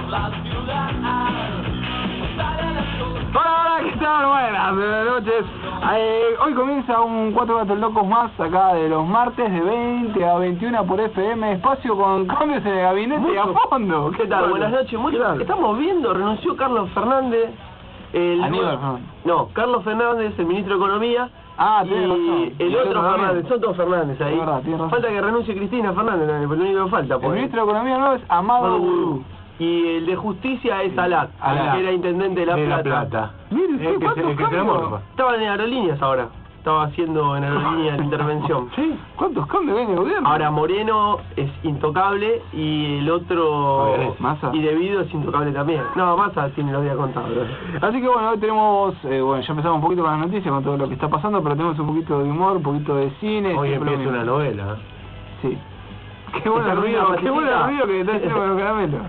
Hola, ¿qué tal? Buenas noches. Hoy comienza un 4 Gatos Locos más acá de los martes de 20 a 21 por FM, espacio con cambios en el gabinete y a fondo. ¿Qué tal? Buenas noches. Estamos viendo, renunció Carlos Fernández. Aníbal Fernández. No, Carlos Fernández, el ministro de Economía. Tiene razón. El otro Fernández, son todos Fernández ahí. Verdad, falta que renuncie Cristina Fernández, pero lo único que falta. El ministro de Economía no es Amado Gurú. Y el de Justicia es Alat, que era intendente de La Plata. Miren, ¿cuántos cambios? Estaba en Aerolíneas ahora. Estaba haciendo en Aerolíneas intervención. ¿Sí? ¿Cuántos cambios en el gobierno? Ahora Moreno es intocable y el otro... Massa. Y Debido es intocable también. No, Massa tiene los días contados. Así que bueno, hoy tenemos... bueno, ya empezamos un poquito con las noticias, con todo lo que está pasando, pero tenemos un poquito de humor, un poquito de cine. Hoy empieza una novela. Sí. Qué bueno el ruido que está haciendo con los caramelos.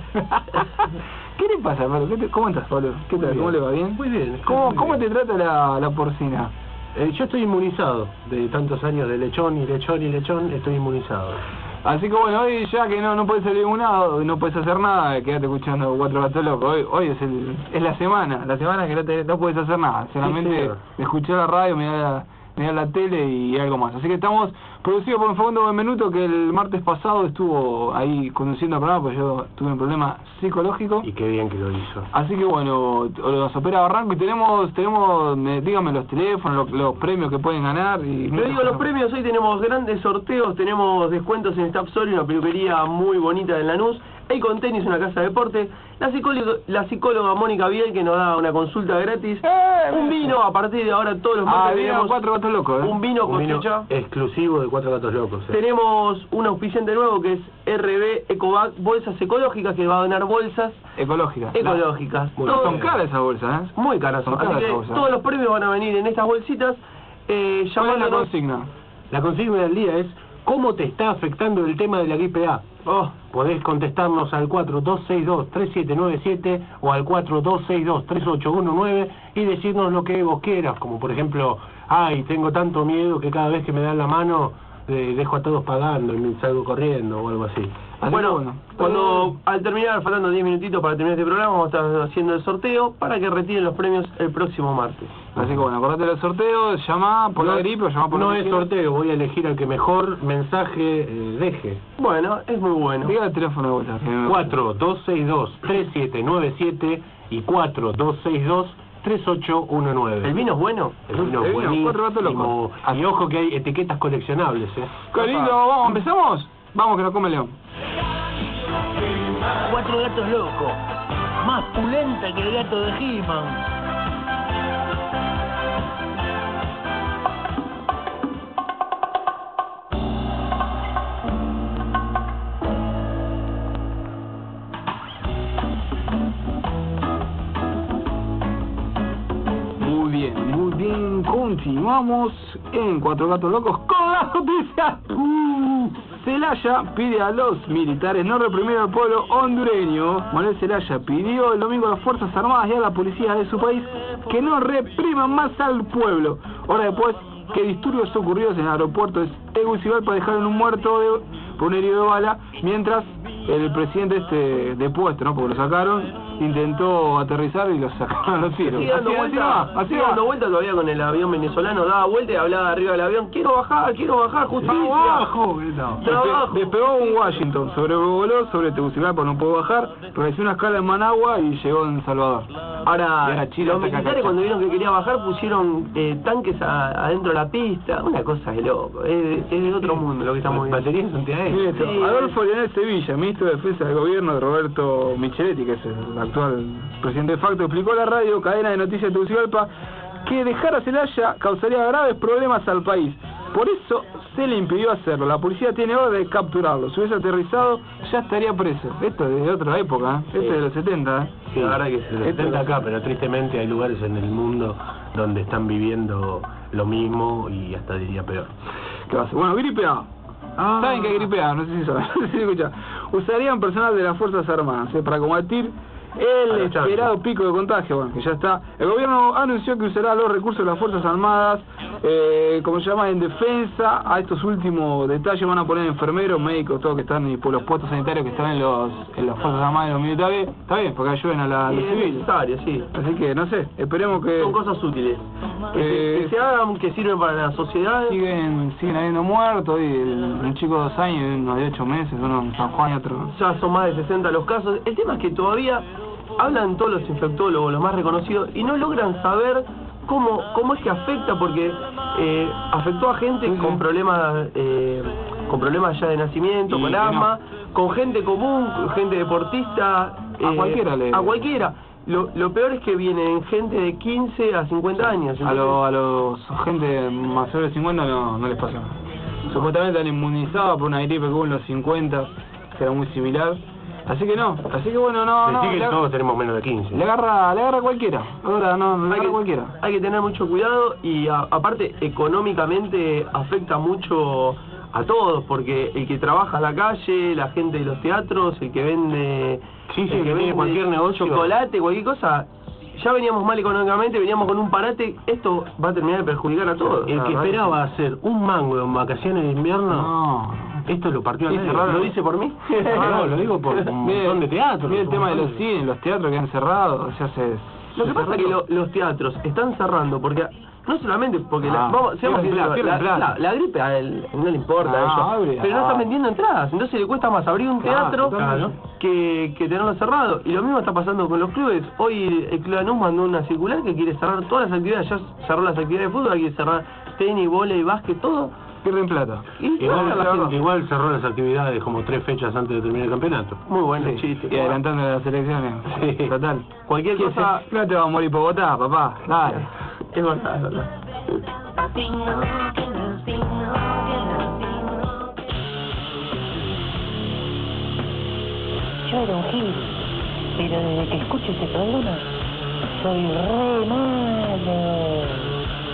¿Qué le pasa, Pablo? ¿Cómo estás, Pablo? ¿Qué tal? ¿Cómo le va? ¿Bien? Muy bien. ¿Cómo te trata la porcina? Yo estoy inmunizado. De tantos años de lechón, estoy inmunizado. Así que bueno, hoy ya que no puedes salir a ningún lado, no puedes hacer nada, quédate escuchando 4 Gatos Locos. Hoy es la semana que no puedes hacer nada, solamente escuchar la radio, mirar la tele y algo más. Así que estamos producidos por un Facundo Benvenuto, que el martes pasado estuvo ahí conduciendo el programa, porque yo tuve un problema psicológico. Y qué bien que lo hizo. Así que bueno, nos opera Barranco y tenemos dígame los teléfonos, los premios que pueden ganar. Te digo los premios, hoy tenemos grandes sorteos, tenemos descuentos en Staff Sol, una peluquería muy bonita de Lanús, Econ Tenis, una casa de deporte, la psicóloga Mónica Biel, que nos da una consulta gratis, un vino, a partir de ahora todos los martes tenemos 4 Gatos Locos, un vino cosecha exclusivo de 4 Gatos Locos. Tenemos un auspiciante nuevo que es RB Ecovac, bolsas ecológicas, que va a donar bolsas ecológicas. Son caras esas bolsas, muy caras son. Así que todos los premios van a venir en estas bolsitas. ¿Cuál es la consigna? La consigna del día es: ¿cómo te está afectando el tema de la gripe A? Podés contestarnos al 4262-3797 o al 4262-3819 y decirnos lo que vos quieras, como por ejemplo: ay, tengo tanto miedo que cada vez que me dan la mano dejo a todos pagando y me salgo corriendo o algo así. Bueno, al terminar, faltando 10 minutitos para terminar este programa, vamos a estar haciendo el sorteo para que retiren los premios el próximo martes. Así que bueno, acordate del sorteo, llama por la gripe o llama por No es sorteo, voy a elegir al que mejor mensaje deje. Bueno, es muy bueno. Diga el teléfono de vuelta. 4262-3797 y 4262-3819. ¿El vino es bueno? El vino es buenísimo. Y ojo que hay etiquetas coleccionables, Qué lindo, vamos, ¿empezamos? Vamos, que nos come León. 4 Gatos Locos, más pulenta que el gato de He-Man. Muy bien, continuamos en 4 Gatos Locos con las noticias. Zelaya pide a los militares no reprimir al pueblo hondureño. Manuel Zelaya pidió el domingo a las Fuerzas Armadas y a la policía de su país que no repriman más al pueblo. Horas después que disturbios ocurridos en el aeropuerto de Tegucigalpa dejaron un muerto por un herido de bala, mientras el presidente depuesto, ¿no? Porque lo sacaron, intentó aterrizar y lo sacaron los tiros. Sigue dando vuelta todavía con el avión venezolano, daba vuelta y hablaba arriba del avión: quiero bajar, justicia. Trabajo. Despegó un Washington, sobrevoló sobre Tegucigalpa, no pudo bajar, realizó una escala en Managua y llegó en Salvador. Ahora, los militares cuando vieron que quería bajar pusieron tanques adentro de la pista, una cosa de loco, es de otro mundo lo que estamos viendo. Baterías antiaéreas. Adolfo Leonel Sevilla, ministro de Defensa del gobierno de Roberto Micheletti, que es el actual presidente de facto, explicó a la radio Cadena de Noticias de Tegucigalpa que dejar a Zelaya causaría graves problemas al país. Por eso se le impidió hacerlo. La policía tiene orden de capturarlo. Si hubiese aterrizado, ya estaría preso. Esto es de otra época, Esto es de los 70, Sí, la verdad que es de los 70 acá, pero tristemente hay lugares en el mundo donde están viviendo lo mismo y hasta diría peor. ¿Qué va a hacer? Bueno, gripe A. ¿Saben qué gripe A? No sé si saben. Escucha. Usarían personal de las Fuerzas Armadas para combatir el esperado pico de contagio, bueno, que ya está. El gobierno anunció que usará los recursos de las Fuerzas Armadas como se llama, en defensa a estos últimos detalles van a poner enfermeros, médicos, todos que están, y por los puestos sanitarios que están en las fuerzas armadas de los militares. Está bien, porque ayuden a los civiles. Es necesario, sí. Así que, no sé, esperemos que... Son cosas útiles. Que se hagan, que sirven para la sociedad. Siguen habiendo muertos, y un chico de 2 años, uno de 8 meses, uno en San Juan y otro... Ya son más de 60 los casos. El tema es que todavía hablan todos los infectólogos, los más reconocidos, y no logran saber cómo es que afecta, porque afectó a gente con problemas ya de nacimiento, con asma, con gente común, gente deportista, a cualquiera. Lo peor es que vienen gente de 15 a 50 años. A los gente mayores de 50 no les pasa nada. Supuestamente están inmunizados por una gripe que hubo en los 50, que era muy similar. Así que bueno, no. Decir que todos tenemos menos de 15. Le agarra cualquiera. Ahora le agarra cualquiera. Hay que tener mucho cuidado, y aparte económicamente afecta mucho a todos, porque el que trabaja en la calle, la gente de los teatros, el que vende, cualquier negocio, chocolate, cualquier cosa, ya veníamos mal económicamente, veníamos con un parate. Esto va a terminar de perjudicar a todos. El que esperaba hacer un mango en vacaciones de invierno, esto lo partió a medio. ¿Lo dice por mí? No, lo digo por un montón de teatros. Mira el tema de los cines, los teatros que han cerrado, Lo que pasa es que los teatros están cerrando porque... No solamente porque la gripe a él no le importa a ellos, pero no están vendiendo entradas, entonces le cuesta más abrir un teatro que tenerlo cerrado. Y lo mismo está pasando con los clubes. Hoy el Club Lanús mandó una circular que quiere cerrar todas las actividades, ya cerró las actividades de fútbol, quiere cerrar tenis, vóley, básquet, todo. Pierden plata. Igual cerró las actividades como 3 fechas antes de terminar el campeonato. Muy bueno, chiste. Y adelantando las elecciones. Sí. Total. Cualquier cosa... No te va a morir por votar, papá. Dale. Es verdad, es verdad. Yo era un gil, pero desde que escucho este programa, soy re malo.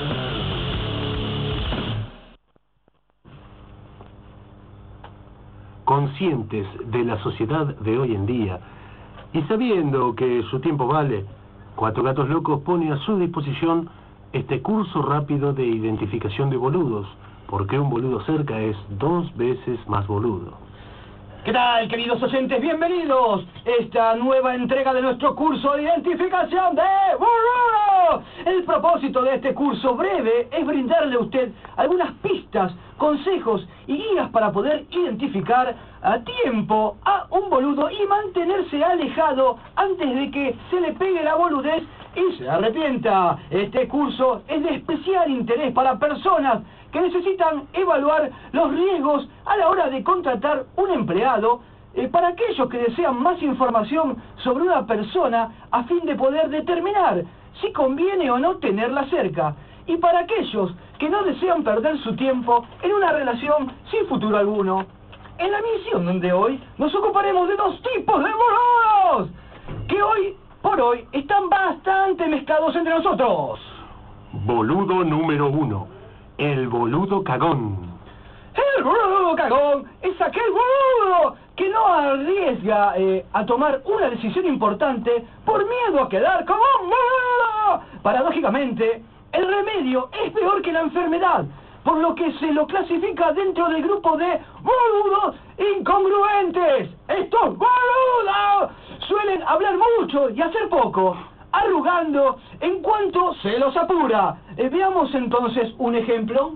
Conscientes de la sociedad de hoy en día y sabiendo que su tiempo vale, Cuatro Gatos Locos pone a su disposición este curso rápido de identificación de boludos, porque un boludo cerca es 2 veces más boludo. ¿Qué tal, queridos oyentes? Bienvenidos a esta nueva entrega de nuestro curso de identificación de boludos. El propósito de este curso breve es brindarle a usted algunas pistas, consejos y guías para poder identificar a tiempo a un boludo y mantenerse alejado antes de que se le pegue la boludez y se arrepienta. Este curso es de especial interés para personas que necesitan evaluar los riesgos a la hora de contratar un empleado, para aquellos que desean más información sobre una persona a fin de poder determinar si conviene o no tenerla cerca, y para aquellos que no desean perder su tiempo en una relación sin futuro alguno. En la misión de hoy nos ocuparemos de 2 tipos de boludos que hoy por hoy están bastante mezclados entre nosotros. Boludo número 1. El boludo cagón. El boludo cagón es aquel boludo que no arriesga a tomar una decisión importante por miedo a quedar como un boludo. Paradójicamente, el remedio es peor que la enfermedad, por lo que se lo clasifica dentro del grupo de boludos incongruentes. Estos boludos suelen hablar mucho y hacer poco, arrugando en cuanto se los apura. Veamos entonces un ejemplo.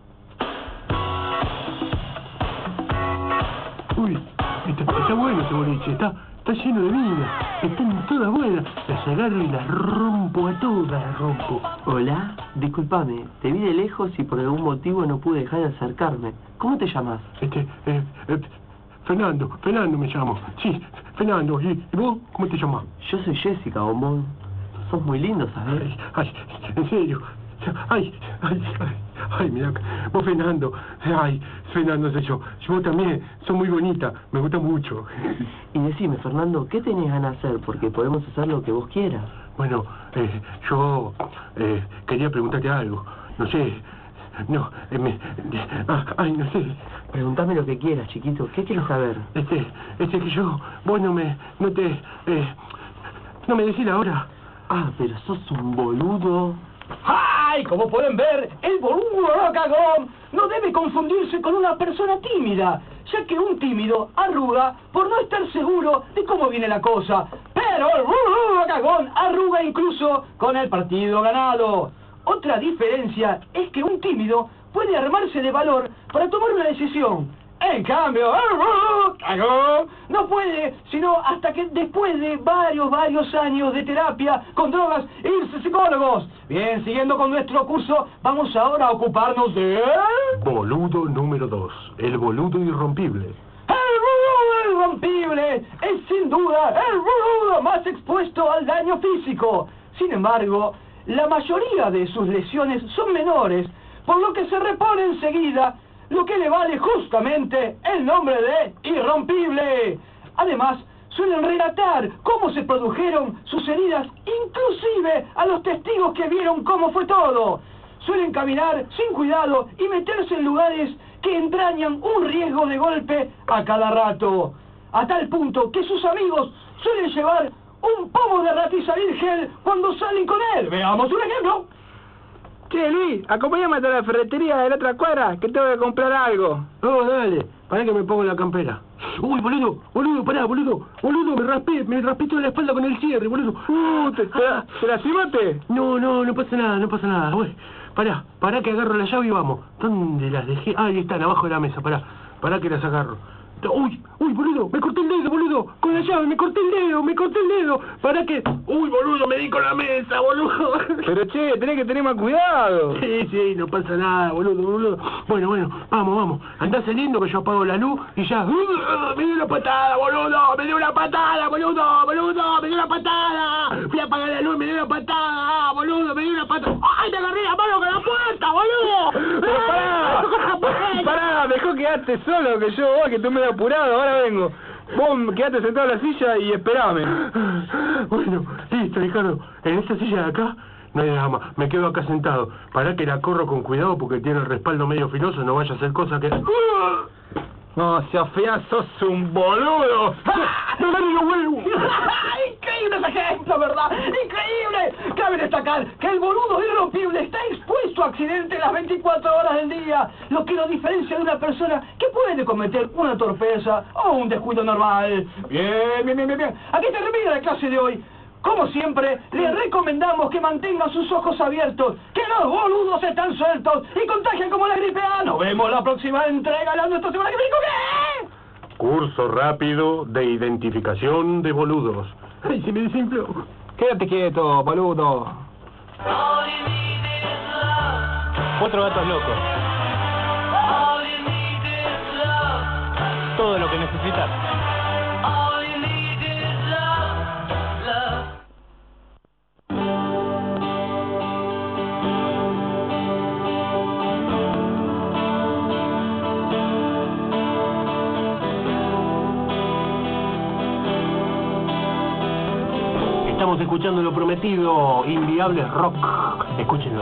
Uy, está bueno este boliche, está lleno de vida, están todas buenas. Las agarro y las rompo a todas, Hola, discúlpame, te vi de lejos y por algún motivo no pude dejar de acercarme. ¿Cómo te llamas? Fernando me llamo. Sí, Fernando. ¿Y vos cómo te llamas? Yo soy Jessica, bombón. Sos muy lindo, ¿sabes? Ay, en serio. Ay, mira, vos Fernando soy yo. Vos también, sos muy bonita, me gusta mucho. Y decime, Fernando, ¿qué tenés ganas de hacer? Porque podemos hacer lo que vos quieras. Bueno, yo quería preguntarte algo. No sé, no sé. Preguntame lo que quieras, chiquito. ¿Qué quieres saber? Que yo, vos no me decís la hora. Ah, pero sos un boludo. ¡Ay! Y como pueden ver, el boludo cagón no debe confundirse con una persona tímida, ya que un tímido arruga por no estar seguro de cómo viene la cosa. Pero el boludo cagón arruga incluso con el partido ganado. Otra diferencia es que un tímido puede armarse de valor para tomar una decisión. En cambio, no puede, sino hasta que después de varios años de terapia con drogas e irse psicólogos. Bien, siguiendo con nuestro curso, vamos ahora a ocuparnos de... Boludo número 2, el boludo irrompible. El boludo irrompible es sin duda el boludo más expuesto al daño físico. Sin embargo, la mayoría de sus lesiones son menores, por lo que se repone enseguida, lo que le vale justamente el nombre de irrompible. Además, suelen relatar cómo se produjeron sus heridas, inclusive a los testigos que vieron cómo fue todo. Suelen caminar sin cuidado y meterse en lugares que entrañan un riesgo de golpe a cada rato, a tal punto que sus amigos suelen llevar un pomo de Ratizalil gel cuando salen con él. Veamos un ejemplo. Che, Luis, acompáñame hasta la ferretería de la otra cuadra, que tengo que comprar algo. No, dale, pará que me pongo la campera. Uy, boludo, pará, boludo, me raspé toda la espalda con el cierre, boludo. ¿Te lastimaste? No pasa nada, uy, pará que agarro la llave y vamos. ¿Dónde las dejé? Ah, ahí están, abajo de la mesa, pará que las agarro. Uy, boludo, me corté el dedo, boludo, con la llave, me corté el dedo, para que... Uy, boludo, me di con la mesa, boludo. Pero che, tenés que tener más cuidado. Sí, no pasa nada, boludo. Bueno, vamos, andá saliendo que yo apago la luz y ya... Me dio una patada, boludo, me dio una patada. Fui a apagar la luz, me dio una patada, boludo, ¡Ay, te agarré la mano con la puerta, boludo! Pero pará, mejor quedate solo que yo voy, que tú me has apurado, ahora vengo. Vos quedate sentado en la silla y esperame. Bueno, listo, Ricardo. En esta silla de acá no hay drama. Me quedo acá sentado. Pará que la corro con cuidado porque tiene el respaldo medio filoso. No vaya a hacer cosa que... No, si afeás, sos un boludo. Increíble ese ejemplo, ¿verdad? Increíble. Cabe destacar que el boludo irrompible está expuesto a accidentes las 24 horas del día, lo que lo diferencia de una persona que puede cometer una torpeza o un descuido normal. Bien. Aquí termina la clase de hoy. Como siempre, les recomendamos que mantengan sus ojos abiertos, que los boludos están sueltos y contagian como la gripe A. Nos vemos la próxima entrega de nuestra semana que viene. ¿Qué? Curso rápido de identificación de boludos. Ay, se me desinfló. Quédate quieto, boludo. 4 gatos locos. Todo lo que necesitas. Estamos escuchando lo prometido, Inviables Rock. Escúchenlo.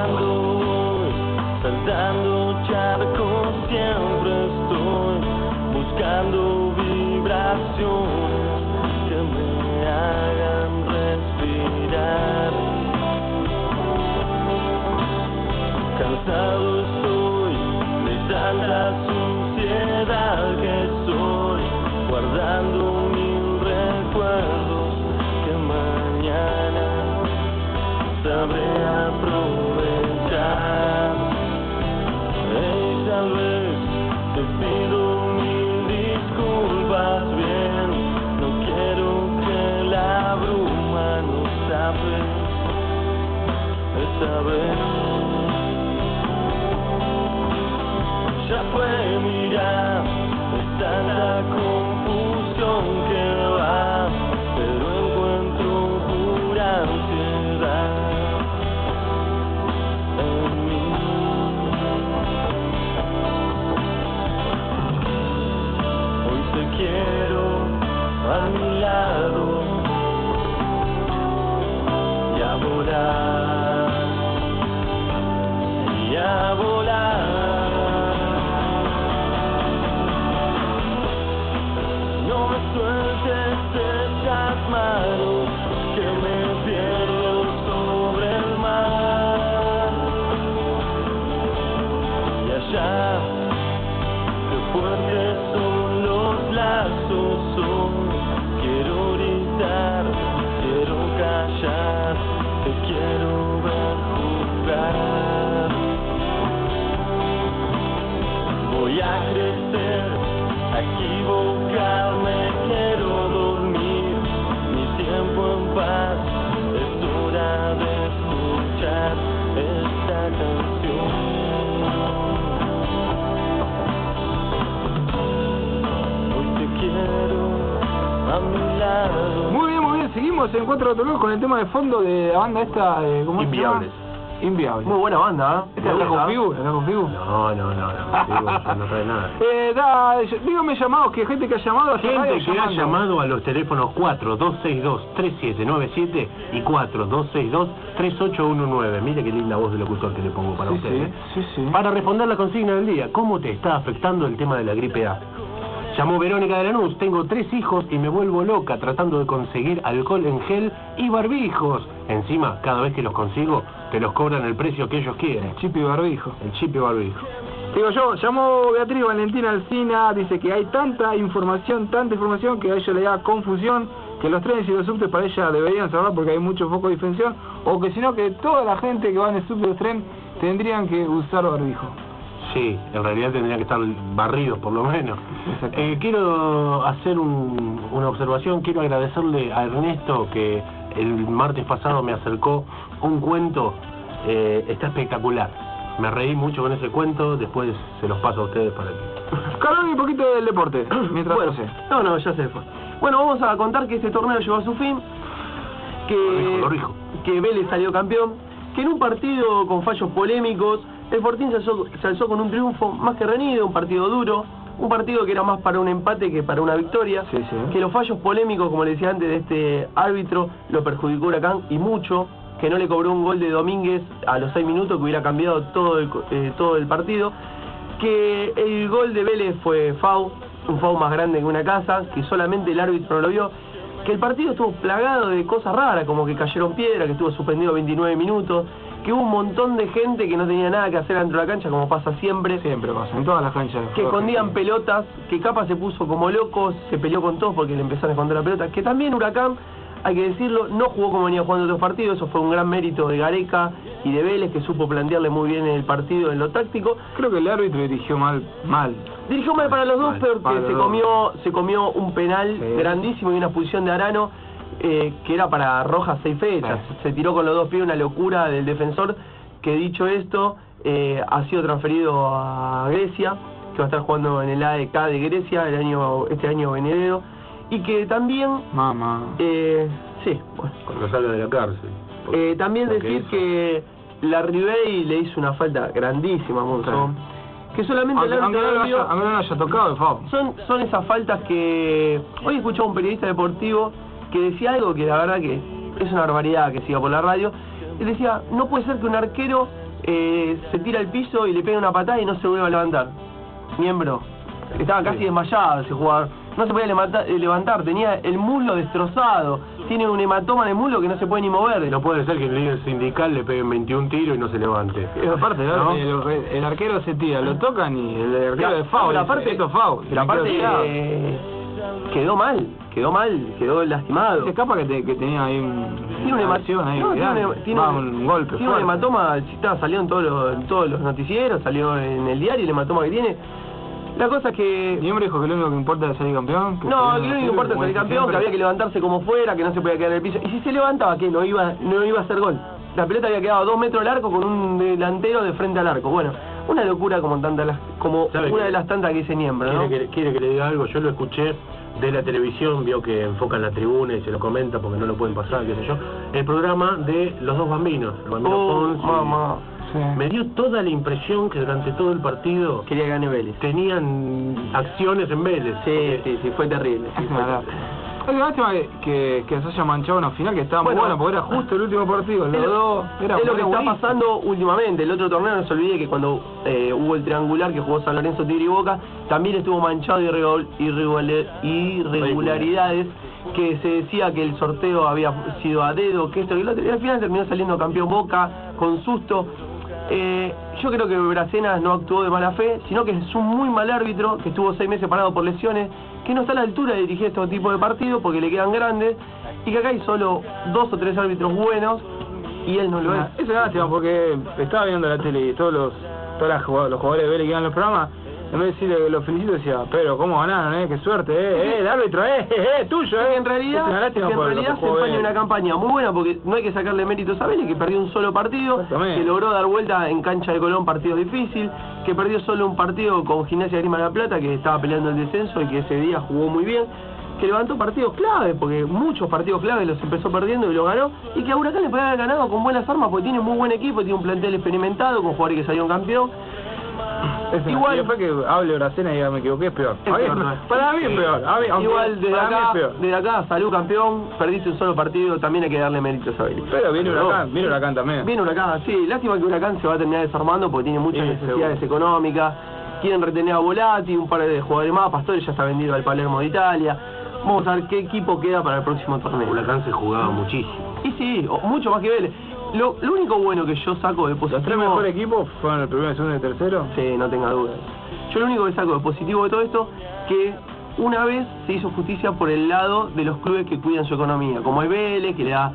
Saltando charcos, siempre estoy buscando vibraciones que me hagan respirar. Cansado estoy de tanta suciedad que soy, guardando mil recuerdos que mañana sabré aprovechar. Tal vez te pido mil disculpas, bien, no quiero que la bruma nos tape esta vez. Ya fue, mira, es tanta confusión que va, pero encuentro pura ansiedad en mí. Quiero a mi lado y a volar, y a volar. No me sueltes esas manos que me pierdo sobre el mar. seguimos en 4 Gatos Locos con el tema de fondo de la banda esta, ¿cómo se llama? Inviables. Inviables. Muy buena banda, ¿eh? ¿Esta es la Configu? ¿La Configu? No, no trae nada. Dígame llamados, que gente que ha llamado a esta radio Gente que ha llamando. llamado a los teléfonos 4262-3797 y 4262-3819. Mire qué linda voz de locutor que le pongo para ustedes. Sí. Para responder la consigna del día, ¿cómo te está afectando el tema de la gripe A? Llamó Verónica de Lanús, tengo 3 hijos y me vuelvo loca tratando de conseguir alcohol en gel y barbijos. Encima, cada vez que los consigo, te los cobran el precio que ellos quieren. Chip y barbijo. El chip y barbijo. Digo yo, llamó Beatriz Valentina Alsina, dice que hay tanta información que a ella le da confusión, que los trenes y los subtes para ella deberían cerrar porque hay mucho foco de difensión, o que si no, que toda la gente que va en el subte y los tren tendrían que usar barbijo. Sí, en realidad tendrían que estar barridos por lo menos. Quiero hacer una observación, quiero agradecerle a Ernesto que el martes pasado me acercó un cuento, está espectacular. Me reí mucho con ese cuento, después se los paso a ustedes para que... Carlos, un poquito del deporte, mientras Bueno, sé. no, ya se fue. Bueno, vamos a contar que este torneo llegó a su fin, Lo rijo. que Vélez salió campeón, que en un partido con fallos polémicos, el Fortín se alzó con un triunfo más que reñido, un partido duro, un partido que era más para un empate que para una victoria, Sí. que los fallos polémicos, como le decía antes, de este árbitro lo perjudicó Huracán y mucho, que no le cobró un gol de Domínguez a los 6 minutos que hubiera cambiado todo el partido, que el gol de Vélez fue un foul más grande que una casa, que solamente el árbitro no lo vio, que el partido estuvo plagado de cosas raras, como que cayeron piedras, que estuvo suspendido 29 minutos, que hubo un montón de gente que no tenía nada que hacer dentro de la cancha, como pasa siempre. Siempre pasa, en todas las canchas. Que escondían pelotas, que Capa se puso como loco, se peleó con todos porque le empezaron a esconder la pelota, que también Huracán, hay que decirlo, no jugó como venía jugando otros partidos, eso fue un gran mérito de Gareca y de Vélez, que supo plantearle muy bien el partido en lo táctico. Creo que el árbitro dirigió mal. Dirigió mal para los dos, pero para que los se comió un penal grandísimo y una expulsión de Arano, que era para Rojas 6 fechas. Se tiró con los 2 pies, una locura del defensor, que dicho esto, ha sido transferido a Grecia, que va a estar jugando en el AEK de Grecia este año venidero, y que también... sí, bueno. Cuando salga de la cárcel. También decir que la Ribey le hizo una falta grandísima a Monzón, que solamente el Aunque árbitro no no vio. lo haya tocado, Fabo. Son esas faltas que... Hoy escuchaba un periodista deportivo que decía algo que la verdad que es una barbaridad que siga por la radio. Él decía, no puede ser que un arquero se tira al piso y le pega una patada y no se vuelva a levantar. Miembro, estaba casi desmayado ese jugador. No se podía levantar, tenía el muslo destrozado, tiene un hematoma en el muslo que no se puede ni mover. No puede ser que el líder sindical le peguen 21 tiros y no se levante. Aparte, ¿no? el arquero se tira, lo tocan y el arquero de foul. Pero aparte, esto es foul. Pero aparte quedó mal, quedó lastimado. Se escapa que tenía ahí Tiene un hematoma, ahí, tiene un golpe tiene un hematoma, salió en todos los noticieros, salió en el diario el hematoma que tiene. La cosa es que... Siempre dijo que lo único que importa es salir campeón. No, que lo único que importa es salir campeón, que había que levantarse como fuera, que no se podía quedar en el piso. Y si se levantaba, ¿qué? No iba a hacer gol. La pelota había quedado a 2 metros del arco con un delantero de frente al arco. Bueno, una locura como una de las tantas que dice Niembro, ¿no? ¿Quiere que le diga algo? Yo lo escuché de la televisión, vio que enfocan la tribuna y se lo comenta porque no lo pueden pasar, qué sé yo. El programa de los 2 bambinos, el bambino Pons. Mamá. Sí. Me dio toda la impresión que durante todo el partido Quería que gane Vélez. tenían acciones en Vélez. Sí, fue terrible. Sí, Es una lástima. Es una lástima que se haya manchado una final que estaba muy buena porque era justo el último partido. Es lo que está buenísimo. pasando últimamente. El otro torneo, no se olvide que cuando hubo el triangular que jugó San Lorenzo, Tigre y Boca, también estuvo manchado de irregularidades, que se decía que el sorteo había sido a dedo, que esto y lo otro, y al final terminó saliendo campeón Boca con susto. Yo creo que Bracenas no actuó de mala fe, sino que es un muy mal árbitro, que estuvo 6 meses parado por lesiones, que no está a la altura de dirigir este tipo de partidos porque le quedan grandes, y que acá hay solo 2 o 3 árbitros buenos y él no lo es. Es una lástima porque estaba viendo la tele y todos los jugadores de Vélez que iban los programas, en vez de decirle lo felicito, decía, pero cómo ganaron, qué suerte, el árbitro, tuyo, En realidad, es una lástima se por lo que empaña jugó Vélez. una campaña muy buena, porque no hay que sacarle méritos a Vélez, que perdió un solo partido, Exactamente. que logró dar vuelta en cancha de Colón, partido difícil, que perdió solo un partido con Gimnasia de Grima de la Plata, que estaba peleando el descenso y que ese día jugó muy bien, que levantó partidos clave, porque muchos partidos clave los empezó perdiendo y lo ganó, y que a Huracán le puede haber ganado con buenas armas, porque tiene muy buen equipo, tiene un plantel experimentado, con jugadores que salieron campeón. Igual, después que hable Bracena y diga me equivoqué, es peor. Para mí es peor. Igual desde acá, salud campeón, perdiste un solo partido, también hay que darle méritos a Vélez. Pero viene Huracán también. Viene Huracán, sí, lástima que Huracán se va a terminar desarmando porque tiene muchas necesidades económicas, quieren retener a Volati, un par de jugadores más, Pastore ya está vendido al Palermo de Italia. Vamos a ver qué equipo queda para el próximo torneo. Huracán se jugaba muchísimo. Y sí, mucho más que Vélez. Lo único bueno que yo saco de positivo... ¿Los tres mejores equipos fueron el primero, el segundo y el tercero? Sí, no tenga duda. Yo lo único que saco de positivo de todo esto, que una vez se hizo justicia por el lado de los clubes que cuidan su economía, como es Vélez, que le da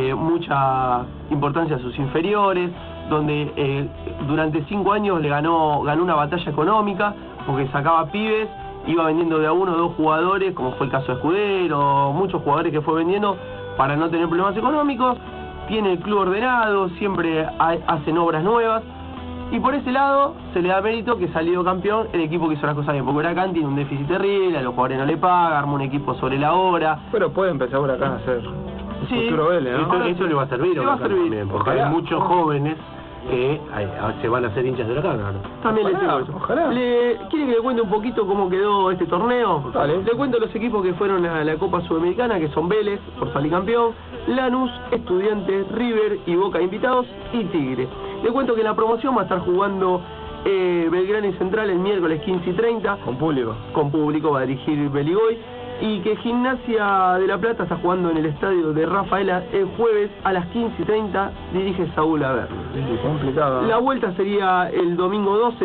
mucha importancia a sus inferiores, donde durante 5 años ganó una batalla económica, porque sacaba pibes, iba vendiendo de a 1 o 2 jugadores, como fue el caso de Escudero, muchos jugadores que fue vendiendo para no tener problemas económicos. Tiene el club ordenado, siempre hacen obras nuevas, y por ese lado se le da mérito que salió campeón el equipo que hizo las cosas bien, porque Huracán tiene un déficit terrible, a los jugadores no le pagan, arma un equipo sobre la hora. Pero puede empezar Huracán a hacer futuro Vélez, ¿no? Eso le va a servir a Huracán también, porque hay muchos jóvenes que se van a hacer hinchas de Huracán ahora. También le digo eso. ¿Quiere que le cuente un poquito cómo quedó este torneo? Dale. Le cuento los equipos que fueron a la Copa Sudamericana, que son Vélez, por salir campeón, Lanús, Estudiantes, River y Boca invitados, y Tigre. Le cuento que en la promoción va a estar jugando Belgrano y Central el miércoles 15:30. Con público. Con público, va a dirigir Beligoy. Y que Gimnasia de La Plata está jugando en el estadio de Rafaela el jueves a las 15:30, dirige Saúl Averno. Complicado. La vuelta sería el domingo 12,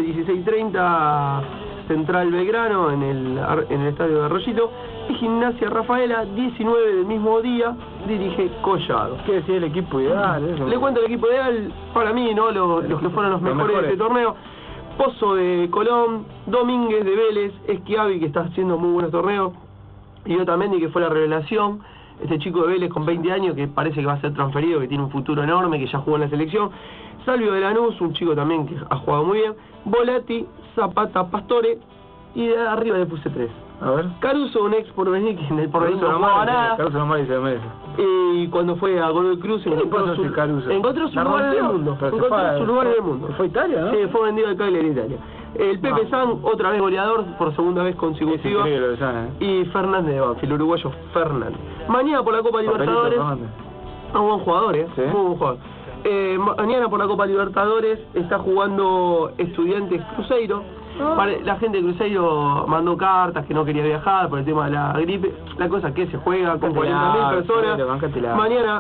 16:30, Central Belgrano en el estadio de Arroyito, y Gimnasia Rafaela, 19 del mismo día, dirige Collado. ¿Qué decía el equipo ideal? Le cuento el equipo ideal, para mí, ¿no? Los que fueron los mejores de este torneo. Pozo de Colón, Domínguez de Vélez, Esquiavi, que está haciendo muy buenos torneos, y Otamendi, que fue la revelación, este chico de Vélez con 20 años que parece que va a ser transferido, que tiene un futuro enorme, que ya jugó en la selección. Salvio de Lanús, un chico también que ha jugado muy bien. Volati, Zapata, Pastore, y de arriba le puse 3. A ver. Caruso, un ex porvenir, que en el porvenir no jugaba nada. Caruso nomás se lo merece. Y cuando fue a Godoy Cruz encontró su lugar en el mundo. Encontró su lugar en el mundo. Fue a Italia, ¿no? Sí, fue vendido al Cagliari en Italia. El Pepe San, otra vez goleador por segunda vez consecutiva. Es increíble, San, Y Fernández de Banfield, el uruguayo Fernández. Mañana por la Copa Libertadores. Un buen jugador, Sí. Muy buen jugador. Mañana por la Copa Libertadores está jugando Estudiantes Cruzeiro. La gente de Cruzeiro mandó cartas que no quería viajar por el tema de la gripe. La cosa es que se juega con 40.000 personas. Mañana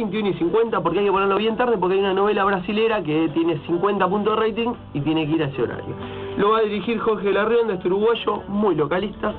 21:50, porque hay que ponerlo bien tarde, porque hay una novela brasilera que tiene 50 puntos de rating y tiene que ir a ese horario. Lo va a dirigir Jorge Larrionda, este uruguayo, muy localista.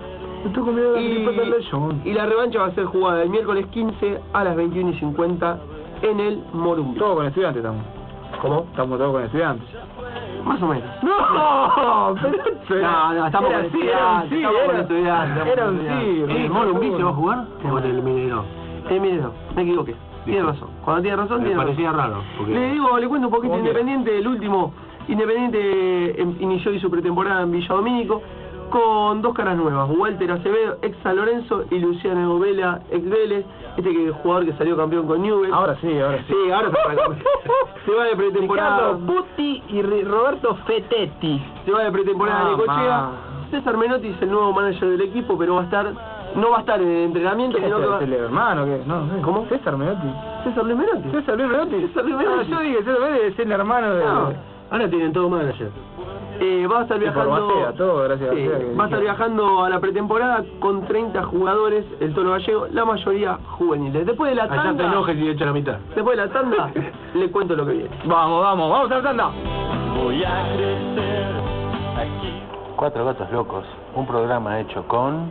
Y la revancha va a ser jugada el miércoles 15 a las 21:50 en el Morumbí. Todo con Estudiantes estamos. ¿Cómo? Estamos todos con Estudiantes. Más o menos. No, no, estamos con Estudiantes. Era un sí. ¿El Morumbí se va a jugar o en el Mineiro? El Mineiro, me equivoqué. Tiene razón. Cuando tiene razón, me tiene parecía razón. raro. Porque... Le cuento un poquito. Independiente, el último. Independiente inició hoy su pretemporada en Villa Domínico con 2 caras nuevas, Walter Acevedo, ex San Lorenzo, y Luciano Vela, ex Vélez, jugador que salió campeón con Newell's. Ahora sí. Sí, ahora se va de pretemporada. Ricardo Putti y Roberto Fetetti. Se va de pretemporada de Necochea. César Menotti es el nuevo manager del equipo, pero no va a estar en el entrenamiento, sino que va... ¿El hermano? ¿Qué? No, ¿Cómo? César Menotti. César Luis Menotti. César Luis Menotti. Yo dije, César Menotti es el hermano de... Ahora tienen todo manager. Va a estar viajando. Va a estar viajando a la pretemporada con 30 jugadores, el Tolo Gallego, la mayoría juveniles. Después de la tanda. Allá te enojes y echa la mitad. Después de la tanda, le cuento lo que viene. Vamos a la tanda. Voy a crecer aquí. 4 gatos locos, un programa hecho con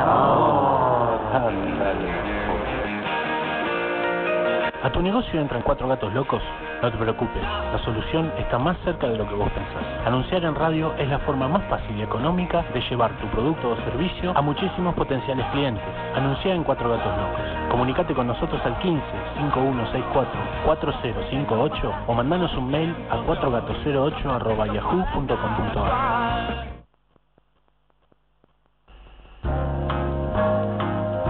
Ándale. ¿A tu negocio entran 4 gatos locos? No te preocupes, la solución está más cerca de lo que vos pensás. Anunciar en radio es la forma más fácil y económica de llevar tu producto o servicio a muchísimos potenciales clientes. Anuncia en 4 gatos locos. Comunicate con nosotros al 15-5164-4058 o mandanos un mail a 4gatos08@yahoo.com.ar.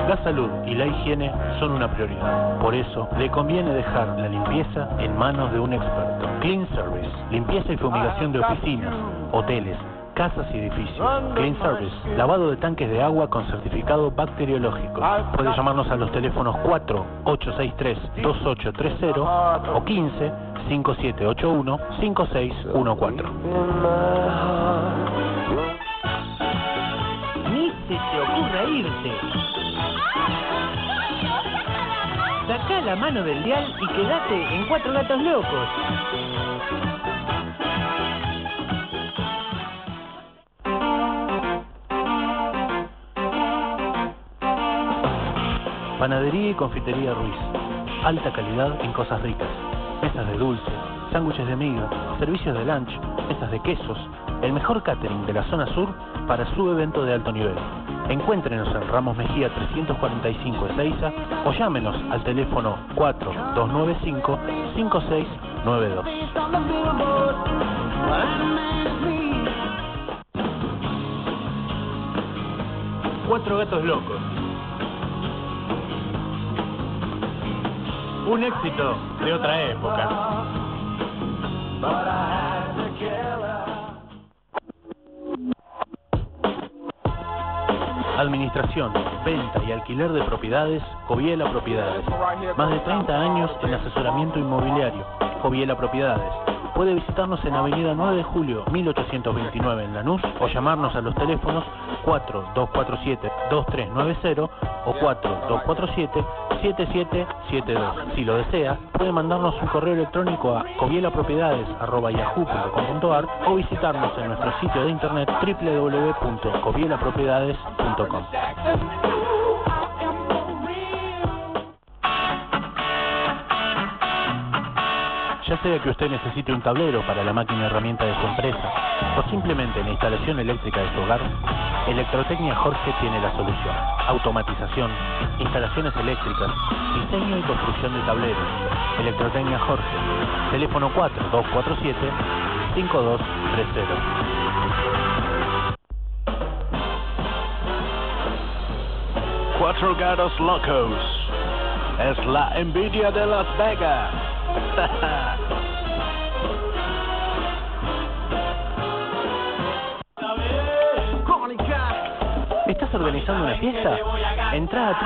La salud y la higiene son una prioridad. Por eso, le conviene dejar la limpieza en manos de un experto. Clean Service, limpieza y fumigación de oficinas, hoteles, casas y edificios. Clean Service, lavado de tanques de agua con certificado bacteriológico. Puede llamarnos a los teléfonos 4-863-2830 o 15-5781-5614. Ni se te ocurra irte. Sacá la mano del dial y quedate en Cuatro Gatos Locos. Panadería y confitería Ruiz. Alta calidad en cosas ricas. Mesas de dulce, sándwiches de miga, servicios de lunch, mesas de quesos. El mejor catering de la zona sur para su evento de alto nivel. Encuéntrenos en Ramos Mejía 345 Ezeiza o llámenos al teléfono 4295-5692. Cuatro Gatos Locos. Un éxito de otra época. Administración, venta y alquiler de propiedades, Coviela Propiedades. Más de 30 años en asesoramiento inmobiliario, Coviela Propiedades. Puede visitarnos en Avenida 9 de Julio, 1829 en Lanús o llamarnos a los teléfonos 4247-2390 o 4247-7772. Si lo desea, puede mandarnos un correo electrónico a covielapropiedades@yahoo.com.ar o visitarnos en nuestro sitio de internet www.covielapropiedades.com. Ya sea que usted necesite un tablero para la máquina herramienta de su empresa o simplemente la instalación eléctrica de su hogar, Electrotecnia Jorge tiene la solución. Automatización, instalaciones eléctricas, diseño y construcción de tableros. Electrotecnia Jorge, teléfono 4247-5230. Cuatro Gatos Locos es la envidia de Las Vegas. ¿Estás organizando una fiesta? Entrá a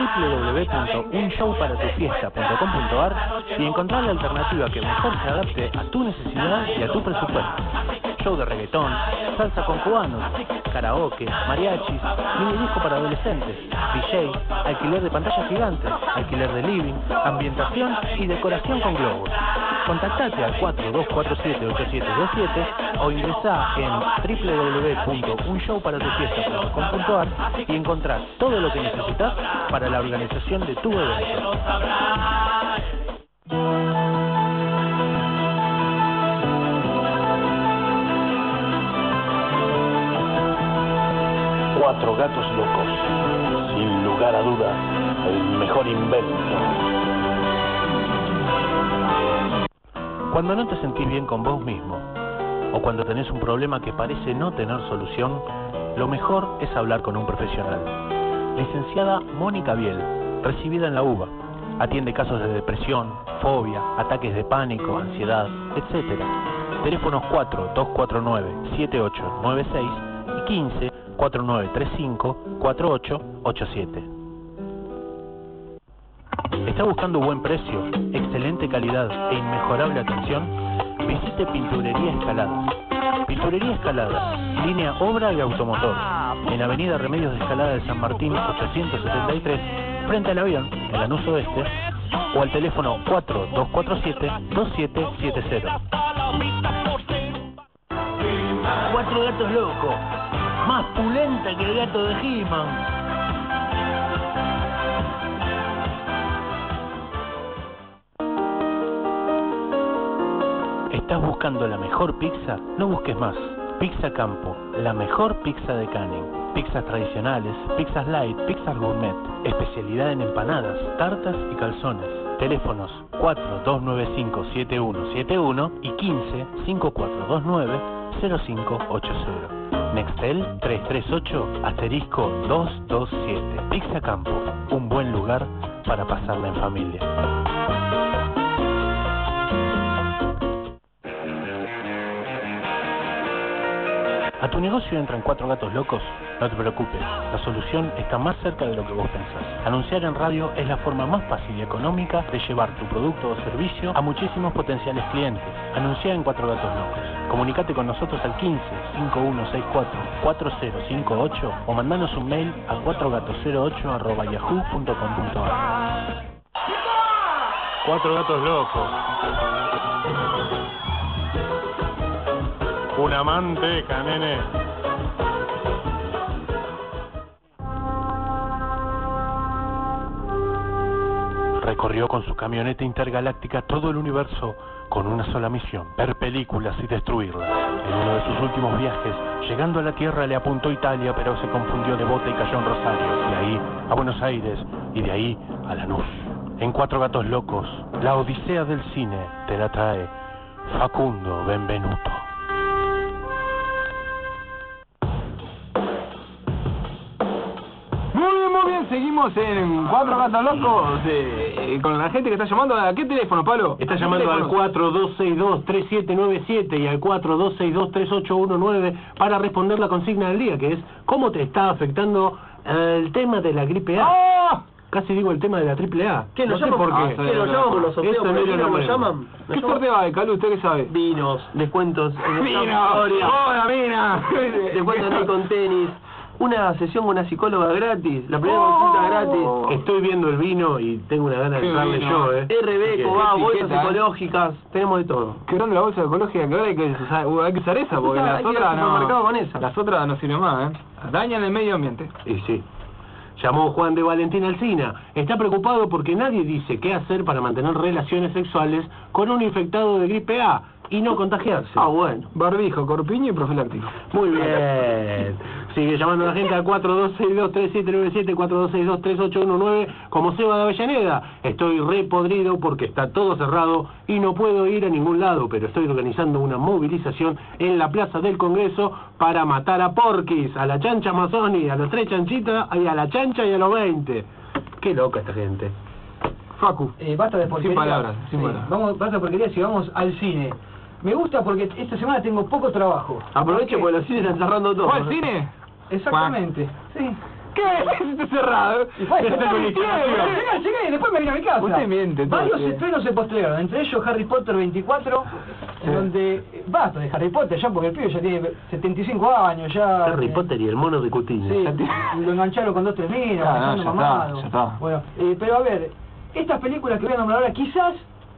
www.unshowparatufiesta.com.ar y encontrá la alternativa que mejor se adapte a tu necesidad y a tu presupuesto. Show de reggaetón, salsa con cubanos, karaoke, mariachis, mini disco para adolescentes, DJ, alquiler de pantallas gigantes, alquiler de living, ambientación y decoración con globos. Contactate al 4247-8727 o ingresá en www.unshowparatufiesta.com.ar y encontrás todo lo que necesitas para la organización de tu evento. Cuatro Gatos Locos, sin lugar a dudas, el mejor invento. Cuando no te sentís bien con vos mismo, o cuando tenés un problema que parece no tener solución, lo mejor es hablar con un profesional. Licenciada Mónica Biel, recibida en la UBA, atiende casos de depresión, fobia, ataques de pánico, ansiedad, etc. Teléfonos 4249-7896 y 15-4935-4887. ¿Está buscando buen precio, excelente calidad e inmejorable atención? Visite Pinturería Escaladas. Pinturería Escaladas, línea obra y automotor, en Avenida Remedios de Escalada de San Martín 873, frente al avión, en Lanús Oeste, o al teléfono 4247-2770. Cuatro Gatos Locos. Más pulenta que el gato de He-Man. ¿Estás buscando la mejor pizza? No busques más. Pizza Campo, la mejor pizza de Canning. Pizzas tradicionales, pizzas light, pizzas gourmet. Especialidad en empanadas, tartas y calzones. Teléfonos 4295-7171 y 15-5429-0580. Nextel 338-227. Pizza Campo, un buen lugar para pasarla en familia. ¿A tu negocio entran 4 gatos locos? No te preocupes, la solución está más cerca de lo que vos pensás. Anunciar en radio es la forma más fácil y económica de llevar tu producto o servicio a muchísimos potenciales clientes. Anuncia en 4 gatos locos. Comunicate con nosotros al 15-5164-4058 o mandanos un mail a 4gatos08@yahoo.com.ar. 4 gatos locos. Una manteca, nene. Recorrió con su camioneta intergaláctica todo el universo con una sola misión: ver películas y destruirlas. En uno de sus últimos viajes, llegando a la Tierra, le apuntó Italia, pero se confundió de bote y cayó en Rosario. De ahí a Buenos Aires y de ahí a Lanús. En 4 gatos locos, la odisea del cine te la trae Facundo Benvenuto. Muy bien, seguimos en 4 gatos locos con la gente que está llamando. ¿A qué teléfono, Pablo? Está llamando al 4262-3797 y al 4262-3819 para responder la consigna del día, que es ¿cómo te está afectando el tema de la gripe A? ¡Oh! Casi digo el tema de la triple A. ¿Qué nos no sé llaman? por qué. ¿Qué nos llaman? ¿Los sorteos? Eso no ¿Cómo lo nos llaman? ¿Qué sorteo hay, Calu? ¿Usted qué sabe? Vinos, descuentos en ¡Vino! historia, ¡Hola, mina! descuentos en con tenis, una sesión con una psicóloga gratis, la primera consulta gratis. Estoy viendo el vino y tengo una gana de Qué entrarle vino. yo, RB, Cobá, bolsas etiqueta, ecológicas, tenemos de todo. Qué grande la bolsa ecológica, que ahora hay que usar esa, porque Hay las que ir otras al supermercado no. con esa. Las otras no sirven más, dañan el medio ambiente. Y sí. Llamó Juan de Valentín Alsina. Está preocupado porque nadie dice qué hacer para mantener relaciones sexuales con un infectado de gripe A y no contagiarse. Ah, bueno. Barbijo, corpiño y profiláctico. Muy bien. Sigue llamando a la gente al 4262-3797, 4262-3819, como Seba de Avellaneda. Estoy re podrido porque está todo cerrado y no puedo ir a ningún lado, pero estoy organizando una movilización en la Plaza del Congreso para matar a Porquis, a la chancha Mazzoni, a los 3 chanchitas, y a la chancha y a los 20. Qué loca esta gente. Facu. Basta de porquería. Sin palabras, sin palabras. Basta de porquería si vamos al cine. Me gusta porque esta semana tengo poco trabajo. Aproveche porque los cines están cerrando todo. ¿Fue al cine? Exactamente. Sí. ¿Qué? Está cerrado. Bueno, llegué y después me vine a mi casa. Usted miente, todo, Varios sí. estrenos se postergaron, entre ellos Harry Potter 24, en donde basta de Harry Potter ya porque el pibe ya tiene 75 años, ya... Harry Potter y el mono de Cutiño. Sí, lo engancharon con 2-3 minas, Ah, no, dejando ya mamado. está, ya está. Bueno, pero a ver, estas películas que voy a nombrar ahora quizás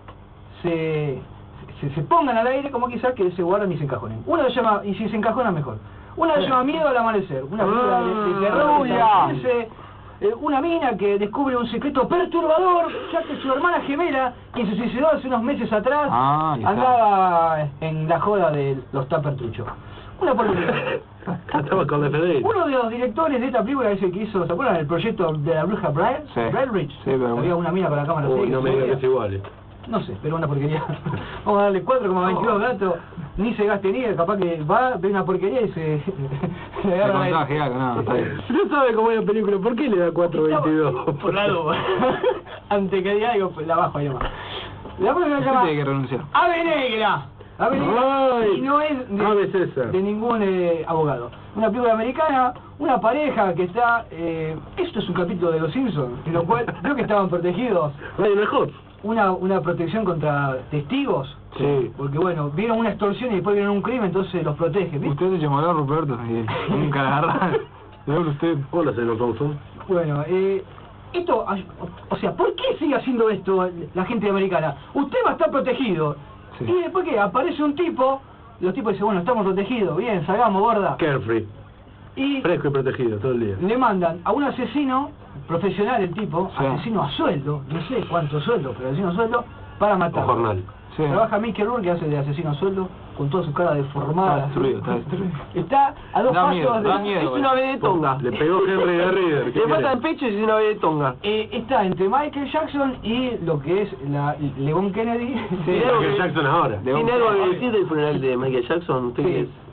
se pongan al aire como quizás que se guardan y se encajonen. Una se llama, y si se encajona mejor, una se llama Miedo al Amanecer, una película de terror que establece, una mina que descubre un secreto perturbador, ya que su hermana gemela, quien se suicidó hace unos meses atrás, andaba en la joda de los Tupper Trucho. Una porquería. Estaba con la Federica. Uno de los directores de esta película es el que hizo, ¿se acuerdan del proyecto de la bruja Blair? Sí. Blair Ridge. Sí, pero Había una mina con la cámara Uy, así, no me digas que es igual. no sé, pero una porquería. Vamos a darle 4,22 gatos, ni se gaste ni, capaz que va, ve una porquería y se agarra ahí. contagia algo, no, está bien. Si no sabe cómo es la película, ¿por qué le da 4.22? Por la duda. Antes que diga algo, pues la bajo ahí nomás. La película se llama Tiene que renunciar. Ave Negra. Ave Negra. Ay, Y no es Ave César. de ningún abogado. Una película americana, una pareja que está... esto es un capítulo de Los Simpsons, en lo cual creo que estaban protegidos. Vale, mejor. Una protección contra testigos. Sí. Porque bueno, vieron una extorsión y después vieron un crimen, entonces los protege, ¿viste? Usted se llamará Roberto y nunca la agarra. Señor, usted. Hola, señor Thompson. Bueno, esto, o sea, ¿por qué sigue haciendo esto la gente americana? Usted va a estar protegido. Sí. Y después que aparece un tipo, los tipos dicen, bueno, estamos protegidos, bien, salgamos, gorda. Carefree. Y Fresco y protegido todo el día. le mandan a un asesino, profesional el tipo, Sí. asesino a sueldo, no sé cuánto sueldo, pero asesino a sueldo, para matar. O jornal. Sí. Trabaja Mickey Rourke, que hace de asesino a sueldo, con toda su cara deformada. Está destruido, está destruido. Está a dos Da pasos miedo, de... da miedo. Es una vez de tonga. Le pegó Henry Garrider. Le falta el pecho y es una vez de tonga. Está entre Michael Jackson y lo que es la Leon Kennedy. Sí, Michael Jackson ahora. ¿Tiene algo que decir del funeral de Michael Jackson? ¿Usted Sí. qué es?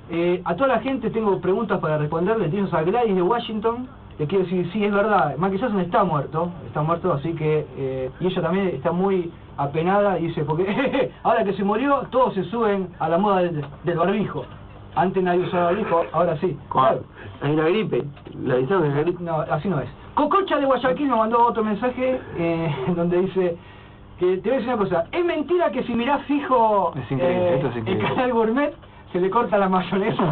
A toda la gente tengo preguntas para responderle. Tienes a Gladys de Washington. Le quiero decir, sí, es verdad, Michael Jackson está muerto, así que... y ella también está muy apenada y dice, porque ahora que se murió, todos se suben a la moda del barbijo. Antes nadie usaba barbijo, ahora sí. Claro. Hay una gripe, la edición es la gripe. No, así no es. Cococha de Guayaquil me mandó otro mensaje donde dice... que te voy a decir una cosa, es mentira que si mirás fijo es increíble, esto es increíble. El canal Gourmet se le corta la mayonesa.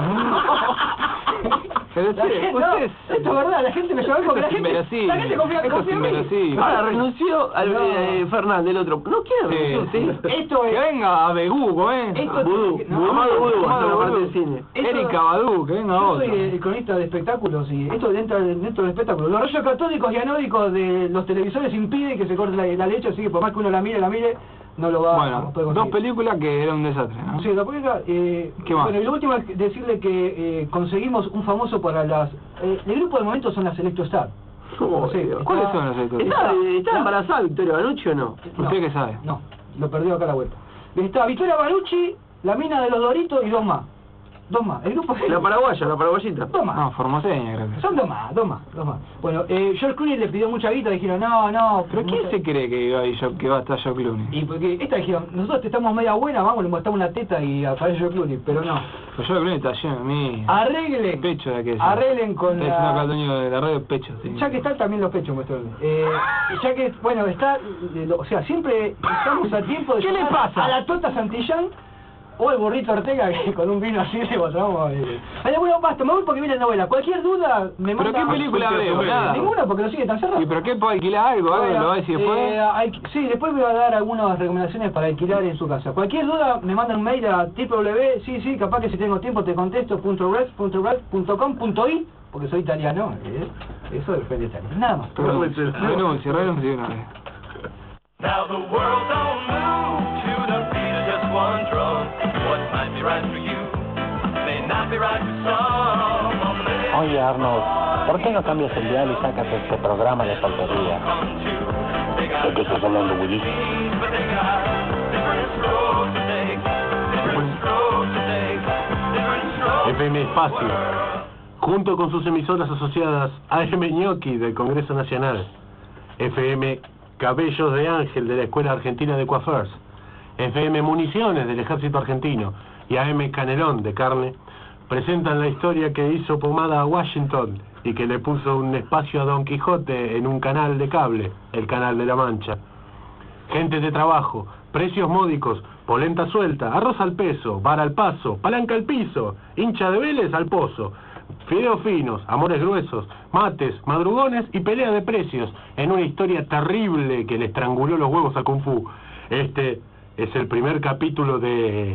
Pero esto es verdad, la gente me llama porque la gente confía en mí. Ahora renunció al Fernández, el otro. No quiere renunciar, sí. Esto es... Que venga a Begugo, Amado Vudú, hasta la parte del cine. Erika Badú, que venga otro. Yo soy el cronista de espectáculos y esto dentro del espectáculo. Los rayos catódicos y anódicos de los televisores impiden que se corte la leche, así que por más que uno la mire, no lo va a poder conseguir. Dos películas que eran un desastre, ¿no? Sí, dos películas. ¿Qué más? Bueno, y lo último es decirle que conseguimos un famoso para las... el grupo de momento son las Electrostar. ¿Cuáles son las Electrostar? ¿Está embarazada Victoria Banucci o no? ¿Usted qué sabe? No, lo perdió acá a la vuelta. Está Victoria Banucci, la mina de los Doritos y dos más. El grupo... La paraguayita. Dos más. No, formoseña creo que. Son dos más. Bueno, George Clooney le pidió mucha guita, dijeron, no. ¿Pero quién se cree que va a estar George Clooney? Y porque esta dijeron, nosotros estamos media buena, vamos, le mostramos una teta y aparece George Clooney, pero no. Pero George Clooney está lleno de mí. Arreglen. Pecho de aquello. Arreglen con está diciendo acá el dueño de la red de pechos. Sí. Ya que están también los pechos, muestran. Ya que, bueno, está, o sea, siempre estamos a tiempo de... ¿Qué le pasa? A la Tota Santillán o el burrito Ortega, que con un vino así le botamos. Bueno, basta, me voy porque viene la novela. Cualquier duda me manda... ¿Pero qué película veo? Nada. Ninguna, porque lo sigue tan cerrado. ¿Y pero qué puede alquilar algo? Bueno, ¿Lo va a decir después? Sí, después me va a dar algunas recomendaciones para alquilar en su casa. Cualquier duda me mandan un mail a sí, capaz que si tengo tiempo te contesto, .red.com.i, porque soy italiano, eso depende de italiano. Nada más. Renuncie una vez. Now the world don't move to the beat of just one drum. What might be right for you may not be right for some. Oye Arnold, ¿por qué no cambias el dial y sacas este programa de soltería? ¿De qué estás hablando, Willy? FM Espacio, junto con sus emisoras asociadas AM Ñoqui del Congreso Nacional, FM Cabellos de Ángel de la Escuela Argentina de Coiffeurs, FM Municiones del Ejército Argentino y AM Canelón de Carne, presentan la historia que hizo pomada a Washington y que le puso un espacio a Don Quijote en un canal de cable, el Canal de la Mancha. Gente de trabajo, precios módicos, polenta suelta, arroz al peso, bar al paso, palanca al piso, hincha de Vélez al pozo, fideos finos, amores gruesos, mates, madrugones y pelea de precios en una historia terrible que le estranguló los huevos a Kung Fu. Este es el primer capítulo de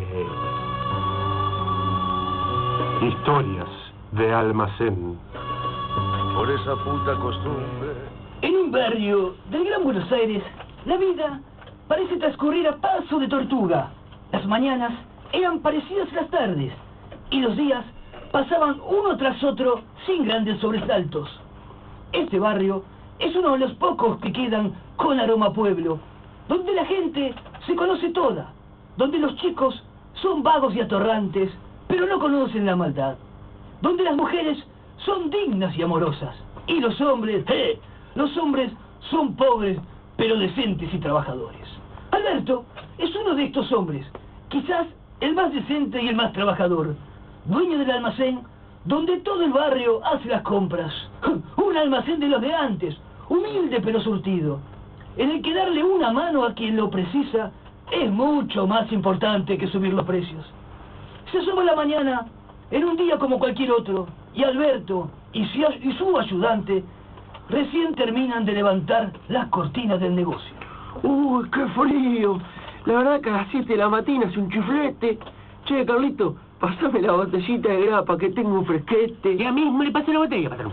Historias de Almacén. Por esa puta costumbre. En un barrio del Gran Buenos Aires, la vida parece transcurrir a paso de tortuga. Las mañanas eran parecidas a las tardes y los días pasaban uno tras otro sin grandes sobresaltos. Este barrio es uno de los pocos que quedan con aroma a pueblo, donde la gente se conoce toda, donde los chicos son vagos y atorrantes, pero no conocen la maldad, donde las mujeres son dignas y amorosas, y los hombres son pobres, pero decentes y trabajadores. Alberto es uno de estos hombres, quizás el más decente y el más trabajador, dueño del almacén donde todo el barrio hace las compras. Un almacén de los de antes, humilde pero surtido, en el que darle una mano a quien lo precisa es mucho más importante que subir los precios. Se asoma la mañana en un día como cualquier otro, y Alberto y su ayudante recién terminan de levantar las cortinas del negocio. ¡Uy, qué frío! La verdad que a las 7 de la mañana hace un chiflete. Che, Carlito, pasame la botellita de grapa que tengo un fresquete. Ya mismo le pasé la botella, patrón.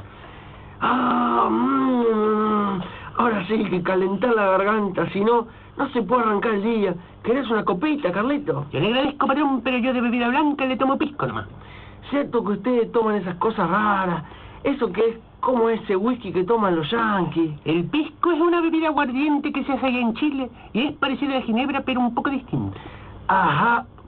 Ahora sí que calentar la garganta, si no, no se puede arrancar el día. ¿Querés una copita, Carlito? Yo le agradezco, patrón, pero yo de bebida blanca le tomo pisco nomás. Cierto que ustedes toman esas cosas raras, eso que es como ese whisky que toman los yanquis. El pisco es una bebida aguardiente que se hace allá en Chile y es parecida a la ginebra, pero un poco distinta. Ajá,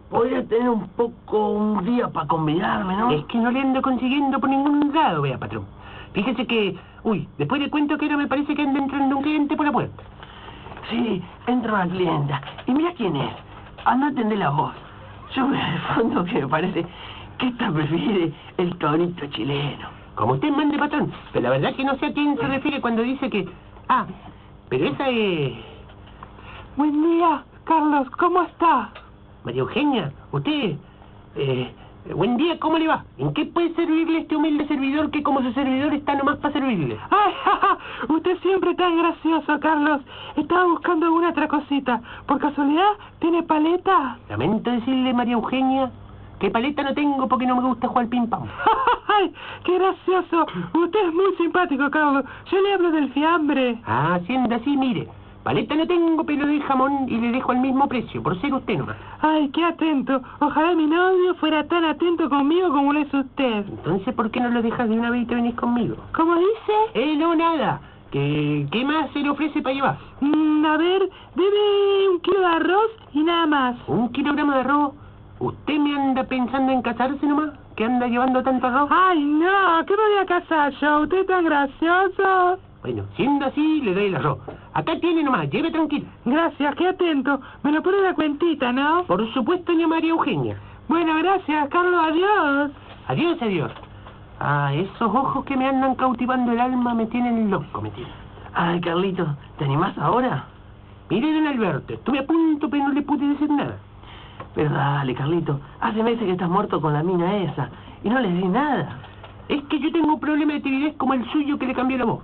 podría tener un día para convidarme, ¿no? Es que no le ando consiguiendo por ningún lado, vea, patrón. Fíjese que, después le cuento que ahora me parece que anda entrando un cliente por la puerta. Sí, entra una clienta. Y mira quién es. Anda a atender la voz. Yo veo de fondo que me parece que esta prefiere el tonito chileno. Como usted mande, patrón. Pero la verdad que no sé a quién se refiere cuando dice que... Ah, pero esa es... Buen día, Carlos, ¿cómo está? María Eugenia, usted... buen día, ¿cómo le va? ¿En qué puede servirle este humilde servidor que como su servidor está nomás para servirle? Ay, usted siempre tan gracioso, Carlos. Estaba buscando alguna otra cosita. ¿Por casualidad tiene paleta? Lamento decirle, María Eugenia, que paleta no tengo porque no me gusta jugar ping-pong. ¡Ay, qué gracioso! Usted es muy simpático, Carlos. Yo le hablo del fiambre. Ah, siendo así, mire. Paleta no tengo, pero de jamón y le dejo al mismo precio, por ser usted nomás. Ay, qué atento. Ojalá mi novio fuera tan atento conmigo como lo es usted. Entonces, ¿por qué no lo dejas de una vez y te venís conmigo? ¿Cómo dice? No, nada. ¿Qué más se le ofrece para llevar? A ver, debe 1 kilo de arroz y nada más. 1 kilogramo de arroz. ¿Usted me anda pensando en casarse nomás? ¿Que anda llevando tanto arroz? Ay, no, ¿qué me voy a casar yo? ¿Usted es tan gracioso? Bueno, siendo así, le doy el arroz. Acá tiene nomás, lleve tranquilo. Gracias, qué atento. Me lo pone en la cuentita, ¿no? Por supuesto, doña María Eugenia. Bueno, gracias, Carlos, adiós. Adiós, adiós. Ah, esos ojos que me andan cautivando el alma me tienen loco, me tienen. Ay, Carlito, ¿te animás ahora? Mire, don Alberto, estuve a punto, pero no le pude decir nada. Pero dale, Carlito, hace meses que estás muerto con la mina esa y no les di nada. Es que yo tengo un problema de timidez como el suyo que le cambió la voz.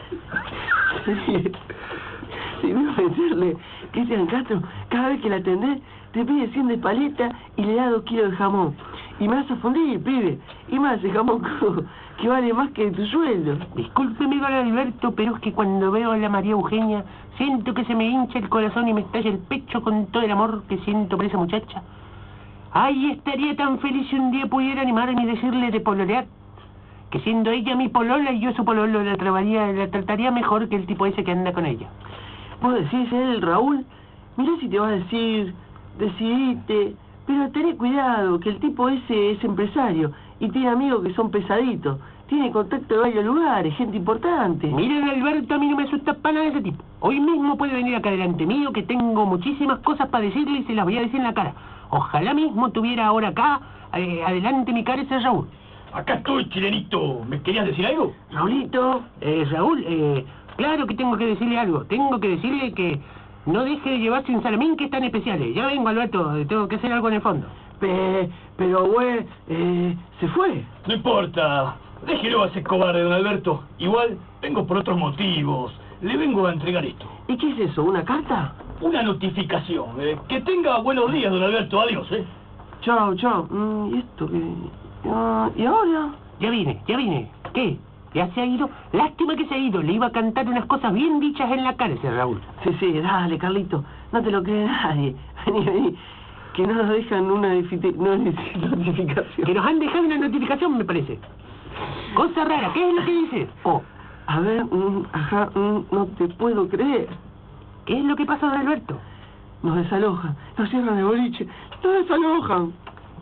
Si no meterle Cristian Castro, cada vez que la atendés, te pide 100 de paleta y le da 2 kilos de jamón. Y me vas a fundir, pibe. Y más, el jamón crudo, que vale más que tu sueldo. Discúlpeme, don Alberto, pero es que cuando veo a la María Eugenia, siento que se me hincha el corazón y me estalla el pecho con todo el amor que siento por esa muchacha. Ay, estaría tan feliz si un día pudiera animarme y decirle de pololear. Que siendo ella mi polola y yo su pololo, la trataría mejor que el tipo ese que anda con ella. ¿Vos decís él, Raúl? Mirá si te va a decir, decidite, pero tené cuidado, que el tipo ese es empresario y tiene amigos que son pesaditos. Tiene contacto de varios lugares, gente importante. Miren, Alberto, a mí no me asusta para nada ese tipo. Hoy mismo puede venir acá delante mío, que tengo muchísimas cosas para decirle y se las voy a decir en la cara. Ojalá mismo tuviera ahora acá, adelante mi cara ese Raúl. Acá estoy, chilenito. ¿Me querías decir algo? Raulito. Raúl, claro que tengo que decirle algo. Tengo que decirle que no deje de llevarse un salamín que es tan especial. Ya vengo, Alberto, tengo que hacer algo en el fondo. Pero, güey, se fue. No importa. Déjelo a ese cobarde, don Alberto. Igual, vengo por otros motivos. Le vengo a entregar esto. ¿Y qué es eso? ¿Una carta? Una notificación. Que tenga buenos días, don Alberto. Adiós, Chao. ¿Y esto qué? ¿Y ahora? Ya vine. ¿Qué? ¿Ya se ha ido? Lástima que se ha ido. Le iba a cantar unas cosas bien dichas en la cara ese Raúl. Sí, dale, Carlito. No te lo cree nadie. Vení. Que no nos dejan una notificación. Que nos han dejado una notificación, me parece. Cosa rara, ¿qué es lo que dice? A ver, no te puedo creer. ¿Qué es lo que pasa, don Alberto? Nos desalojan, nos cierran el boliche, nos desalojan.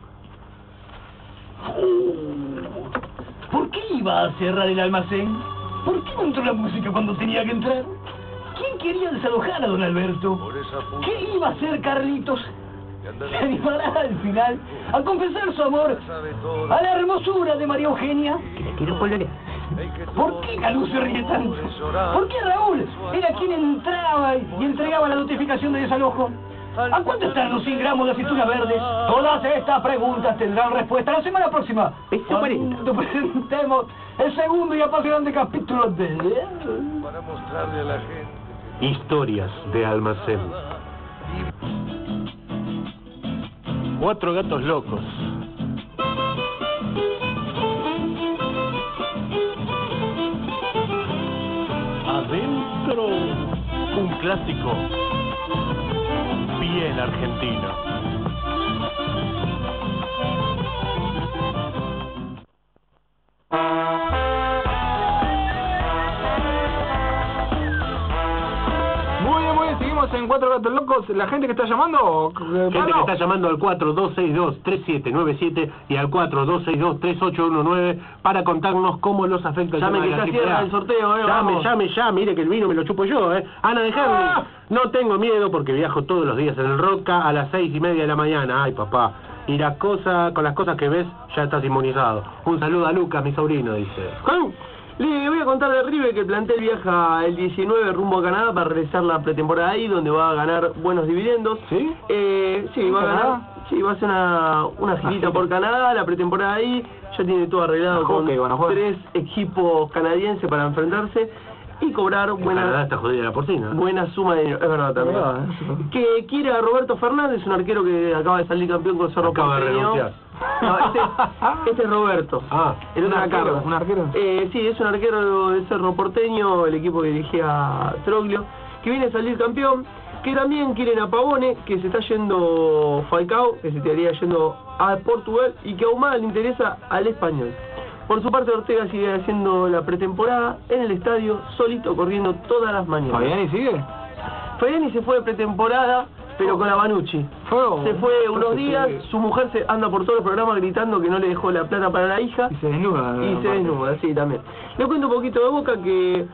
¿Por qué iba a cerrar el almacén? ¿Por qué no entró la música cuando tenía que entrar? ¿Quién quería desalojar a don Alberto? ¿Qué iba a hacer Carlitos? ¿Se animará al final a confesar su amor a la hermosura de María Eugenia? Que la quiero pololear. ¿Por qué Calú se ríe tanto? ¿Por qué Raúl era quien entraba y entregaba la notificación de desalojo? ¿A cuánto están los 100 gramos de aceituna verde? Todas estas preguntas tendrán respuesta la semana próxima. Cuando presentemos el segundo y apasionante capítulo de... Para mostrarle a la gente... Historias de almacén. 4 gatos locos. Adentro, un clásico bien argentino. Muy bien, seguimos en Cuatro Gatos Locos, la gente que está llamando... Gente que está llamando al 4262-3797 y al 4262-3819 para contarnos cómo los afecta el tema de la Llame que ya cierra el sorteo, Llame, mire que el vino me lo chupo yo, Ana de Henry, no tengo miedo porque viajo todos los días en el Roca a las 6:30 de la mañana. Ay, papá, y con las cosas que ves ya estás inmunizado. Un saludo a Lucas, mi sobrino, dice. Le voy a contar de River que el plantel viaja el 19 rumbo a Canadá para realizar la pretemporada ahí, donde va a ganar buenos dividendos. ¿Sí? Sí, va a ganar. Sí, va a hacer una girita por Canadá, la pretemporada ahí. Ya tiene todo arreglado con 3 equipos canadienses para enfrentarse y cobrar Canadá está jodida la porcina. Buena suma de dinero. Es verdad también. Que quiere a Roberto Fernández, un arquero que acaba de salir campeón con Cerro Porteño. Acaba de renunciar. No, este es Roberto. El otro era Carlos. ¿Un arquero? Sí, es un arquero de Cerro Porteño, el equipo que dirigía Troglio, que viene a salir campeón, que también quieren a Pavone, que se está yendo Falcao, que se estaría yendo a Portugal, y que aún más le interesa al Español. Por su parte, Ortega sigue haciendo la pretemporada en el estadio, solito, corriendo todas las mañanas. ¿Fabiani sigue? Fabiani se fue de pretemporada, pero con la Banucci. Se fue unos días, su mujer se anda por todos los programas gritando que no le dejó la plata para la hija. Y se desnuda. Sí, también. Le cuento un poquito de Boca que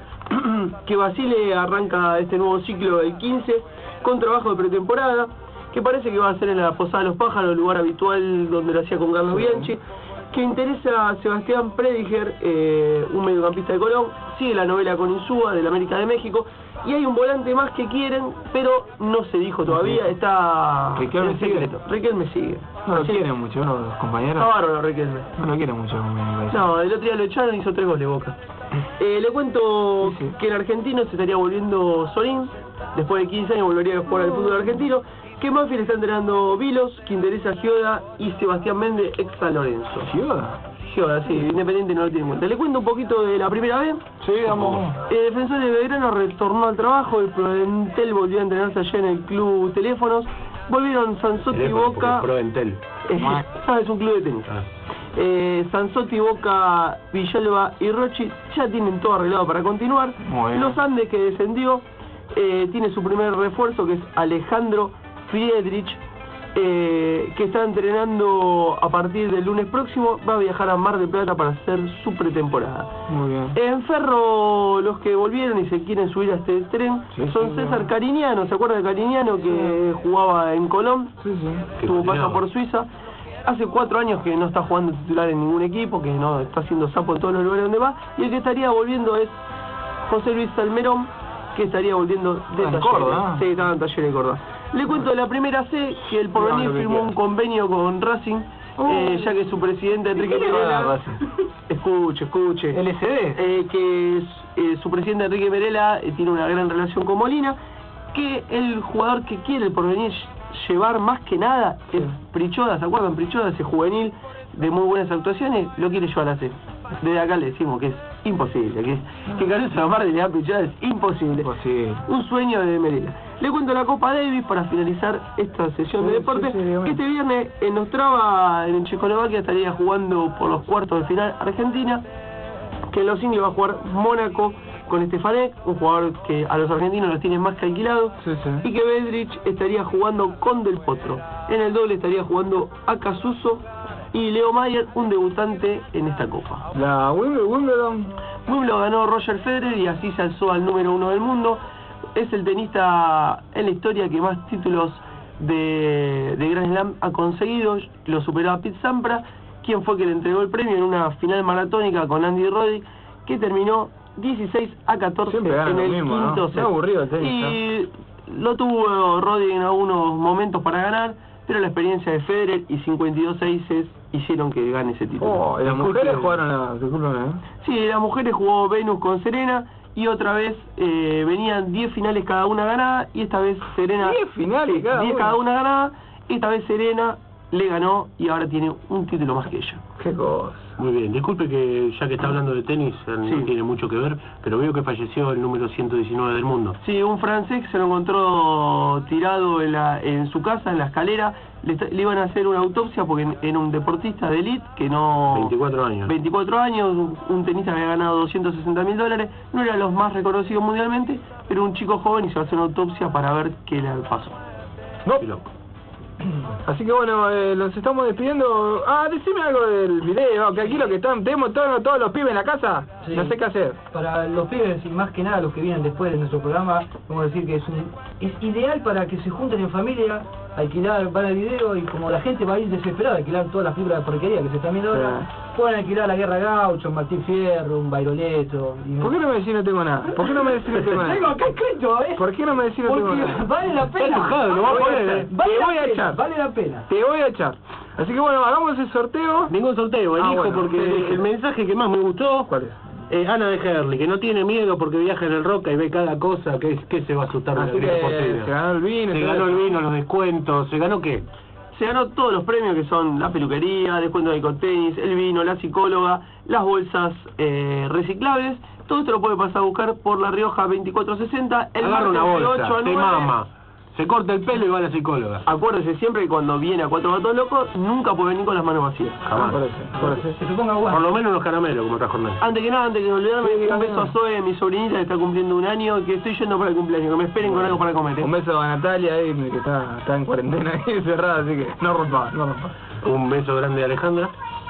Basile arranca este nuevo ciclo del 15 con trabajo de pretemporada, que parece que va a ser en la Posada de los Pájaros, el lugar habitual donde lo hacía con Carlos Bianchi, que interesa a Sebastián Prediger, un mediocampista de Colón. Sigue la novela con Insúa del América de México, y hay un volante más que quieren, pero no se dijo todavía, está en secreto. Riquelme sigue. No lo quieren mucho, ¿no? Los compañeros. Está bárbaro Riquelme. No lo quieren mucho. No, el otro día lo echaron y hizo 3 goles Boca. Le cuento que el argentino se estaría volviendo Sorín, después de 15 años volvería a jugar al fútbol argentino, que Manfield está entrenando Vilos, que interesa Gioda y Sebastián Méndez, ex San Lorenzo. Gioda, sí, Independiente no lo tiene en cuenta. Le cuento un poquito de la primera vez. Sí, vamos. El defensor de Belgrano retornó al trabajo, el Proentel volvió a entrenarse allá en el club Teléfonos. Volvieron Sansotti y Boca. Proentel. Es un club de tenis. Sansotti, Boca, Villalba y Rochi ya tienen todo arreglado para continuar. Los Andes, que descendió, tiene su primer refuerzo, que es Alejandro Friedrich, que está entrenando a partir del lunes próximo. Va a viajar a Mar del Plata para hacer su pretemporada. Muy bien. En Ferro, los que volvieron y se quieren subir a este tren son César Cariñano. ¿Se acuerda de Cariñano, que jugaba en Colón? Tuvo paso por Suiza. Hace 4 años que no está jugando titular en ningún equipo, que no está haciendo sapo en todos los lugares donde va. Y el que estaría volviendo es José Luis Salmerón, que estaría volviendo de Talleres. Córdoba. Sí, estaba en Talleres de Córdoba. Le cuento de la primera C, que el Porvenir firmó un convenio con Racing, ya que su presidente Enrique Merela... Escuche. LSD. Que su presidente Enrique Merela tiene una gran relación con Molina, que el jugador que quiere el Porvenir llevar más que nada es Prichoda. ¿Se acuerdan? Prichoda, ese juvenil de muy buenas actuaciones, lo quiere llevar a C. Desde acá le decimos que es imposible, que Caruso Amarde le da Prichoda es imposible. Un sueño de Merela. Le cuento la Copa Davis para finalizar esta sesión de deporte, que este viernes en Ostrava, en Checoslovaquia, estaría jugando por los cuartos de final Argentina, que en los singles va a jugar Mónaco con Stefanek, un jugador que a los argentinos los tiene más que alquilados, y que Bedrich estaría jugando con Del Potro. En el doble estaría jugando Acasuso y Leo Mayer, un debutante en esta copa. La Wimbledon ganó Roger Federer y así se alzó al número 1 del mundo. Es el tenista en la historia que más títulos de Grand Slam ha conseguido. Lo superó a Pete Sampras, quien fue que le entregó el premio en una final maratónica con Andy Roddick, que terminó 16-14 en el quinto set. Aburrido el tenis, y lo tuvo Roddick en algunos momentos para ganar, pero la experiencia de Federer y 52 aces hicieron que gane ese título. ¿Las mujeres jugaron Sí, las mujeres jugó Venus con Serena, y otra vez venían 10 finales cada una ganada, y esta vez Serena... 10 finales cada una ganada, esta vez Serena le ganó y ahora tiene un título más que ella. Qué cosa. Muy bien, disculpe que ya que está hablando de tenis, no tiene mucho que ver, pero veo que falleció el número 119 del mundo. Sí, un francés se lo encontró tirado en su casa, en la escalera. Le iban a hacer una autopsia porque era un deportista de élite que no... 24 años. 24 años, un tenista que había ganado $260.000. No era los más reconocidos mundialmente, pero un chico joven y se va a hacer una autopsia para ver qué le pasó. No. Así que bueno, nos estamos despidiendo. Decime algo del video, que aquí lo que están, tenemos todos los pibes en la casa, Sí. no sé qué hacer. Para los pibes y más que nada los que vienen después de nuestro programa, vamos a decir que es ideal para que se junten en familia, alquilar, van al video y como la gente va a ir desesperada a alquilar todas las películas de porquería que se están viendo ahora, pueden alquilar La Guerra Gaucho, Martín Fierro, un Bairoleto. ¿Por qué no me decís no tengo nada? ¿Por qué no me decís no tengo nada? Tengo acá escrito, ¿Por qué no me decís no tengo nada? Vale la pena. Está enojado, lo va a poner, Vale Te la voy a pena, echar. Vale la pena. Te voy a echar. Así que bueno, hagamos el sorteo. Ningún sorteo, elijo bueno, porque sí. el mensaje que más me gustó... ¿Cuál es? Ana de Herli, que no tiene miedo porque viaja en el Roca y ve cada cosa, que se va a asustar de la Así vida que deportiva. se ganó el vino. Se ganó el vino, los descuentos, ¿se ganó qué? Se ganó todos los premios que son la peluquería, descuento de tenis, el vino, la psicóloga, las bolsas reciclables. Todo esto lo puede pasar a buscar por La Rioja 2460. El Agarra una martes de bolsa, 8 a se 9. mama, se corta el pelo y va a la psicóloga. Acuérdese siempre que cuando viene a Cuatro Gatos Locos, nunca puede venir con las manos vacías. Jamás. Que se ponga guapo. Por lo menos unos caramelos, como trajo Hernán. Antes que nada, antes de olvidarme, un beso a Zoe, mi sobrinita que está cumpliendo un año, que estoy yendo para el cumpleaños, que me esperen con algo para comer. Un beso a Natalia ahí, que está en cuarentena ahí cerrada, así que no rompa. Un beso grande a Alejandra.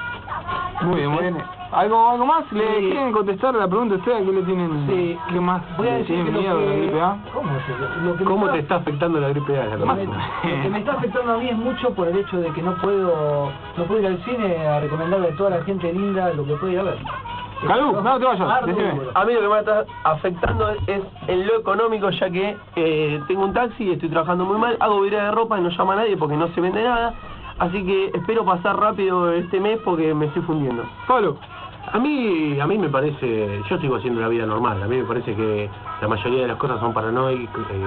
Muy bien, muy bien. ¿Algo más? ¿Le quieren contestar la pregunta a ustedes? ¿Qué le tienen? Sí. ¿Qué más? Voy a ¿Le decir tienen que miedo a la gripe A? ¿Cómo te está afectando la gripe A? Lo que me está afectando a mí es mucho por el hecho de que no puedo ir al cine a recomendarle a toda la gente linda lo que puede ir a ver. Calú, no te vayas, decime. A mí lo que me está afectando es en lo económico, ya que tengo un taxi y estoy trabajando muy mal, hago vidriera de ropa y no llama a nadie porque no se vende nada, así que espero pasar rápido este mes porque me estoy fundiendo. Pablo. A mí me parece, yo sigo haciendo la vida normal, a mí me parece que la mayoría de las cosas son paranoia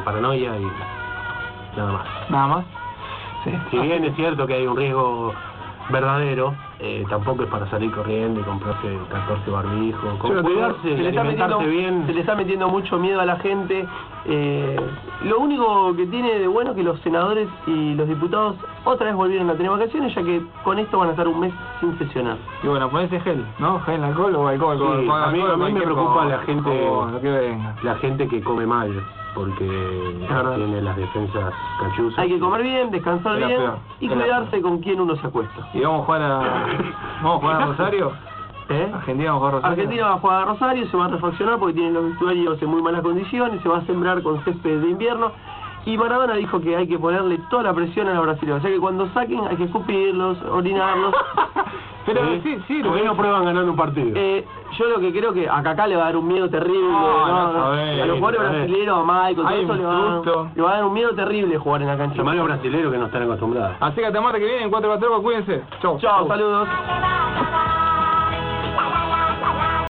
y nada más. ¿Nada más? Sí. Si bien es cierto que hay un riesgo verdadero, tampoco es para salir corriendo y comprarse 14 barbijos, cuidarse y alimentarse bien. Se le está metiendo mucho miedo a la gente. Lo único que tiene de bueno es que los senadores y los diputados otra vez volvieron a tener vacaciones, ya que con esto van a estar un mes sin sesionar. Y bueno, ponese gel, ¿no? Gel, alcohol o alcohol. Sí, a mí me preocupa la gente, lo que venga. la gente que come mal, porque tiene las defensas cachuzas. Hay que comer bien, descansar Es la bien peor. y Es la cuidarse con quién uno se acuesta. ¿Y vamos a jugar a Rosario? Argentina va a jugar a Rosario. Argentina va a jugar a Rosario, se va a refaccionar porque tienen los vestuarios en muy malas condiciones, se va a sembrar con césped de invierno. Y Maradona dijo que hay que ponerle toda la presión a los brasileños, o sea que cuando saquen hay que escupirlos, orinarlos. Pero sí, ¿por qué no prueban ganando un partido? Yo lo que creo que a Kaká le va a dar un miedo terrible, a los jugadores brasileños, a Michael, todo eso le va a dar un miedo terrible jugar en la cancha. Los malos brasileños que no están acostumbrados. Así que hasta martes que viene en 4 4, cuídense. Chau. Chau, saludos.